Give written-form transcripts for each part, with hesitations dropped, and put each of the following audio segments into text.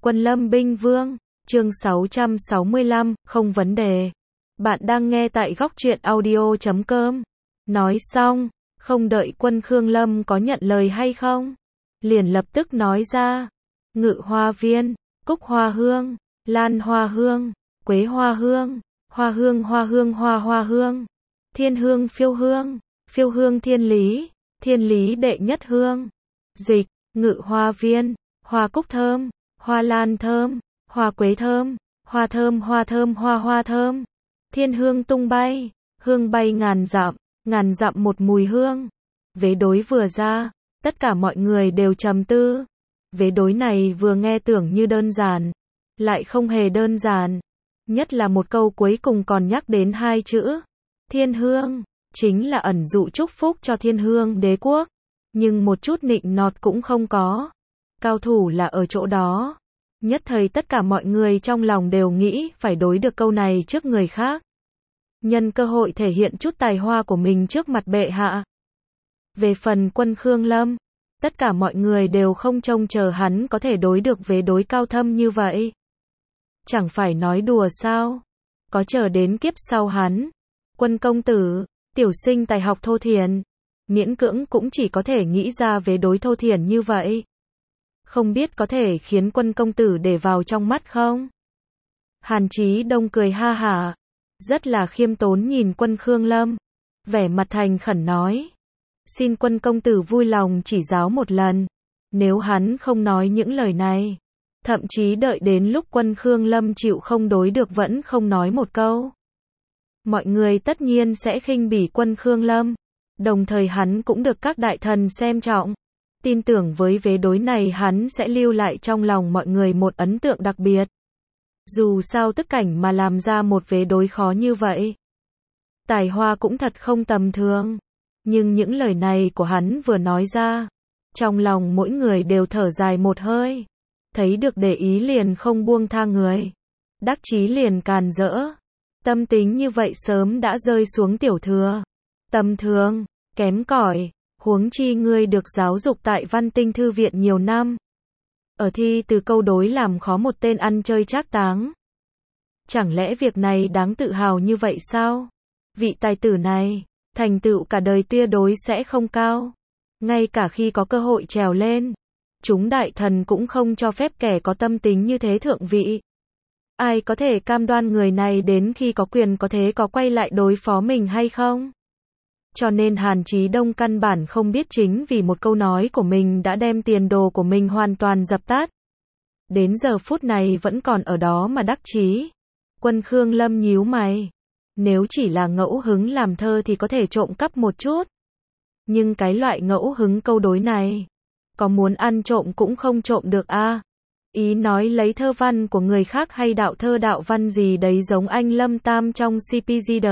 Quân Lâm Binh Vương, chương 665, không vấn đề. Bạn đang nghe tại góc truyện audio.com. Nói xong, không đợi Quân Khương Lâm có nhận lời hay không, liền lập tức nói ra. Ngự hoa viên, cúc hoa hương, lan hoa hương, quế hoa hương, hoa hương hoa hương hoa hoa hương, thiên hương phiêu hương thiên lý đệ nhất hương. Dịch, ngự hoa viên, hoa cúc thơm, hoa lan thơm, hoa quế thơm, hoa hoa thơm. Thiên hương tung bay, hương bay ngàn dặm một mùi hương. Vế đối vừa ra, tất cả mọi người đều trầm tư. Vế đối này vừa nghe tưởng như đơn giản, lại không hề đơn giản. Nhất là một câu cuối cùng còn nhắc đến hai chữ thiên hương, chính là ẩn dụ chúc phúc cho thiên hương đế quốc. Nhưng một chút nịnh nọt cũng không có. Cao thủ là ở chỗ đó. Nhất thời tất cả mọi người trong lòng đều nghĩ phải đối được câu này trước người khác. Nhân cơ hội thể hiện chút tài hoa của mình trước mặt bệ hạ. Về phần Quân Khương Lâm, tất cả mọi người đều không trông chờ hắn có thể đối được vế đối cao thâm như vậy. Chẳng phải nói đùa sao? Có chờ đến kiếp sau hắn, Quân công tử, tiểu sinh tài học thô thiển, miễn cưỡng cũng chỉ có thể nghĩ ra vế đối thô thiển như vậy. Không biết có thể khiến Quân công tử để vào trong mắt không? Hàn Chí Đông cười ha hả, rất là khiêm tốn nhìn Quân Khương Lâm, vẻ mặt thành khẩn nói. Xin Quân công tử vui lòng chỉ giáo một lần. Nếu hắn không nói những lời này, thậm chí đợi đến lúc Quân Khương Lâm chịu không đối được vẫn không nói một câu, mọi người tất nhiên sẽ khinh bỉ Quân Khương Lâm. Đồng thời hắn cũng được các đại thần xem trọng. Tin tưởng với vế đối này hắn sẽ lưu lại trong lòng mọi người một ấn tượng đặc biệt. Dù sao tức cảnh mà làm ra một vế đối khó như vậy, tài hoa cũng thật không tầm thường. Nhưng những lời này của hắn vừa nói ra, trong lòng mỗi người đều thở dài một hơi. Thấy được để ý liền không buông tha người, đắc chí liền càn rỡ. Tâm tính như vậy sớm đã rơi xuống tiểu thừa, tầm thường, kém cỏi. Huống chi ngươi được giáo dục tại Văn Tinh Thư viện nhiều năm, ở thi từ câu đối làm khó một tên ăn chơi trác táng. Chẳng lẽ việc này đáng tự hào như vậy sao? Vị tài tử này, thành tựu cả đời tuyệt đối sẽ không cao. Ngay cả khi có cơ hội trèo lên, chúng đại thần cũng không cho phép kẻ có tâm tính như thế thượng vị. Ai có thể cam đoan người này đến khi có quyền có thế có quay lại đối phó mình hay không? Cho nên Hàn Chí Đông căn bản không biết chính vì một câu nói của mình đã đem tiền đồ của mình hoàn toàn dập tắt. Đến giờ phút này vẫn còn ở đó mà đắc chí. Quân Khương Lâm nhíu mày. Nếu chỉ là ngẫu hứng làm thơ thì có thể trộm cắp một chút. Nhưng cái loại ngẫu hứng câu đối này, có muốn ăn trộm cũng không trộm được a. Ý nói lấy thơ văn của người khác hay đạo thơ đạo văn gì đấy giống anh Lâm Tam trong CPG.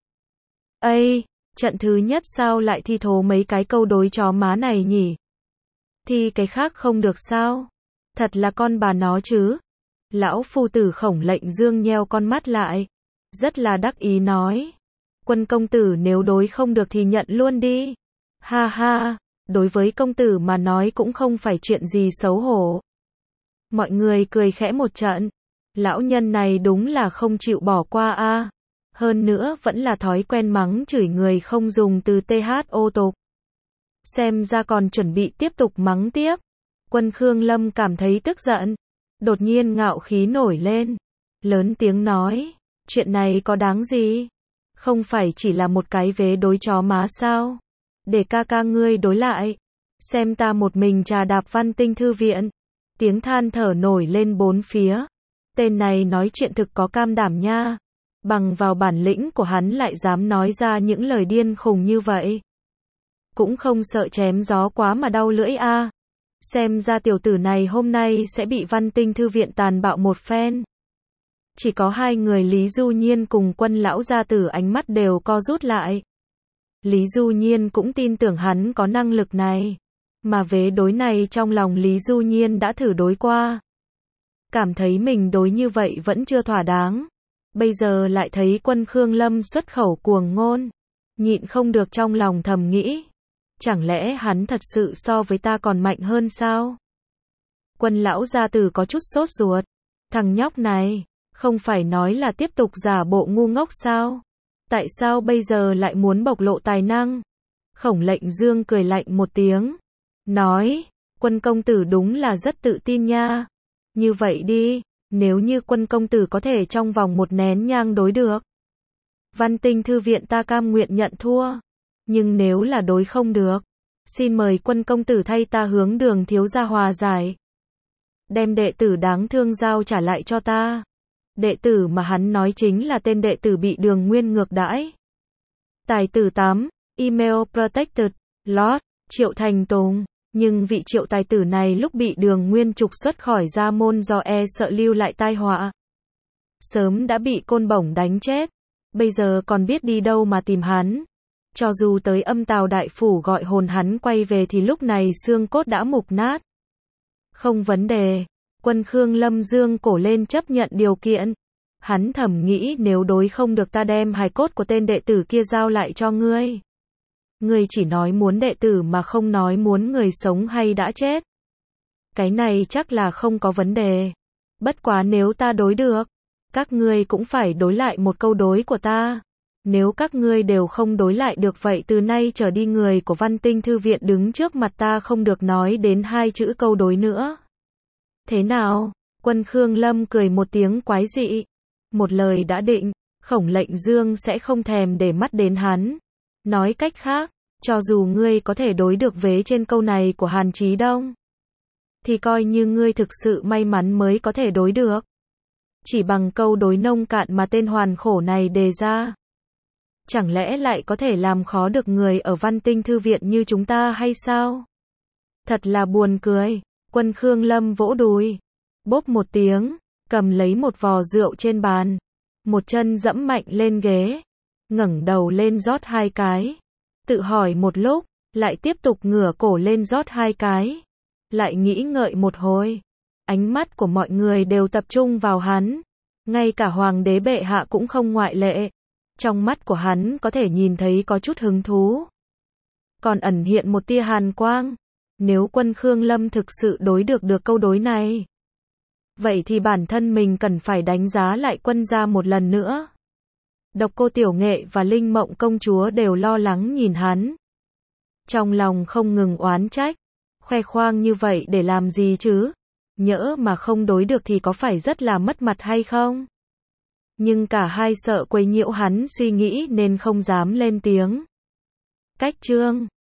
Ây, trận thứ nhất sao lại thi thố mấy cái câu đối chó má này nhỉ? Thì cái khác không được sao? Thật là con bà nó chứ. Lão phu tử Khổng Lệnh Dương nheo con mắt lại, rất là đắc ý nói. Quân công tử nếu đối không được thì nhận luôn đi. Ha ha, đối với công tử mà nói cũng không phải chuyện gì xấu hổ. Mọi người cười khẽ một trận. Lão nhân này đúng là không chịu bỏ qua a. Hơn nữa vẫn là thói quen mắng chửi người không dùng từ THO tục. Xem ra còn chuẩn bị tiếp tục mắng tiếp. Quân Khương Lâm cảm thấy tức giận, đột nhiên ngạo khí nổi lên, lớn tiếng nói, chuyện này có đáng gì? Không phải chỉ là một cái vế đối chó má sao? Để ca ca ngươi đối lại, xem ta một mình trà đạp Văn Tinh Thư viện. Tiếng than thở nổi lên bốn phía. Tên này nói chuyện thực có cam đảm nha. Bằng vào bản lĩnh của hắn lại dám nói ra những lời điên khùng như vậy. Cũng không sợ chém gió quá mà đau lưỡi a. Xem ra tiểu tử này hôm nay sẽ bị Văn Tinh Thư viện tàn bạo một phen. Chỉ có hai người Lý Du Nhiên cùng Quân lão gia tử ánh mắt đều co rút lại. Lý Du Nhiên cũng tin tưởng hắn có năng lực này. Mà vế đối này trong lòng Lý Du Nhiên đã thử đối qua. Cảm thấy mình đối như vậy vẫn chưa thỏa đáng. Bây giờ lại thấy Quân Khương Lâm xuất khẩu cuồng ngôn, nhịn không được trong lòng thầm nghĩ. Chẳng lẽ hắn thật sự so với ta còn mạnh hơn sao? Quân lão gia tử có chút sốt ruột. Thằng nhóc này, không phải nói là tiếp tục giả bộ ngu ngốc sao? Tại sao bây giờ lại muốn bộc lộ tài năng? Khổng Lệnh Dương cười lạnh một tiếng. Nói, Quân công tử đúng là rất tự tin nha. Như vậy đi, nếu như Quân công tử có thể trong vòng một nén nhang đối được Văn Tinh Thư viện ta cam nguyện nhận thua. Nhưng nếu là đối không được, xin mời Quân công tử thay ta hướng Đường thiếu gia hòa giải. Đem đệ tử đáng thương giao trả lại cho ta. Đệ tử mà hắn nói chính là tên đệ tử bị Đường Nguyên ngược đãi. Tài tử 8, email protected, lot, Triệu Thành Tùng. Nhưng vị Triệu tài tử này lúc bị Đường Nguyên trục xuất khỏi gia môn do sợ lưu lại tai họa, sớm đã bị côn bổng đánh chết. Bây giờ còn biết đi đâu mà tìm hắn. Cho dù tới Âm Tào đại phủ gọi hồn hắn quay về thì lúc này xương cốt đã mục nát. Không vấn đề. Quân Khương Lâm dương cổ lên chấp nhận điều kiện. Hắn thầm nghĩ nếu đối không được ta đem hài cốt của tên đệ tử kia giao lại cho ngươi. Ngươi chỉ nói muốn đệ tử mà không nói muốn người sống hay đã chết. Cái này chắc là không có vấn đề. Bất quá nếu ta đối được, các ngươi cũng phải đối lại một câu đối của ta. Nếu các ngươi đều không đối lại được vậy từ nay trở đi người của Văn Tinh Thư viện đứng trước mặt ta không được nói đến 2 chữ câu đối nữa. Thế nào? Quân Khương Lâm cười một tiếng quái dị. Một lời đã định, Khổng Lệnh Dương sẽ không thèm để mắt đến hắn. Nói cách khác, cho dù ngươi có thể đối được vế trên câu này của Hàn Chí Đông, thì coi như ngươi thực sự may mắn mới có thể đối được. Chỉ bằng câu đối nông cạn mà tên hoàn khổ này đề ra, chẳng lẽ lại có thể làm khó được người ở Văn Tinh Thư viện như chúng ta hay sao? Thật là buồn cười. Quân Khương Lâm vỗ đùi, bốp một tiếng, cầm lấy một vò rượu trên bàn, một chân dẫm mạnh lên ghế, ngẩng đầu lên rót 2 cái, tự hỏi một lúc, lại tiếp tục ngửa cổ lên rót 2 cái, lại nghĩ ngợi một hồi. Ánh mắt của mọi người đều tập trung vào hắn, ngay cả hoàng đế bệ hạ cũng không ngoại lệ. Trong mắt của hắn có thể nhìn thấy có chút hứng thú, còn ẩn hiện một tia hàn quang. Nếu Quân Khương Lâm thực sự đối được câu đối này, vậy thì bản thân mình cần phải đánh giá lại Quân gia một lần nữa. Độc Cô Tiểu Nghệ và Linh Mộng công chúa đều lo lắng nhìn hắn, trong lòng không ngừng oán trách, khoe khoang như vậy để làm gì chứ? Nhỡ mà không đối được thì có phải rất là mất mặt hay không? Nhưng cả hai sợ quấy nhiễu hắn suy nghĩ nên không dám lên tiếng. Cách chương